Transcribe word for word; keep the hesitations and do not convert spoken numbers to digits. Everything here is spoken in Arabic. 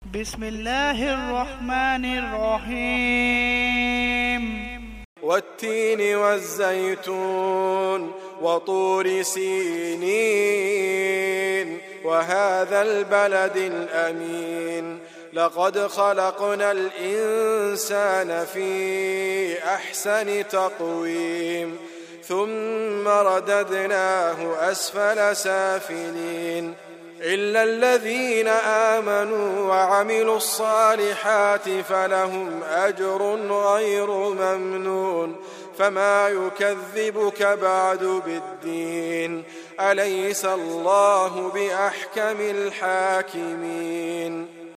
بسم الله الرحمن الرحيم والتين والزيتون وطور سينين وهذا البلد الأمين لقد خلقنا الإنسان في أحسن تقويم ثم رددناه أسفل سافلين إلا الذين آمنوا وعملوا الصالحات فلهم أجر غير ممنون فما يكذبك بعد بالدين أليس الله بأحكم الحاكمين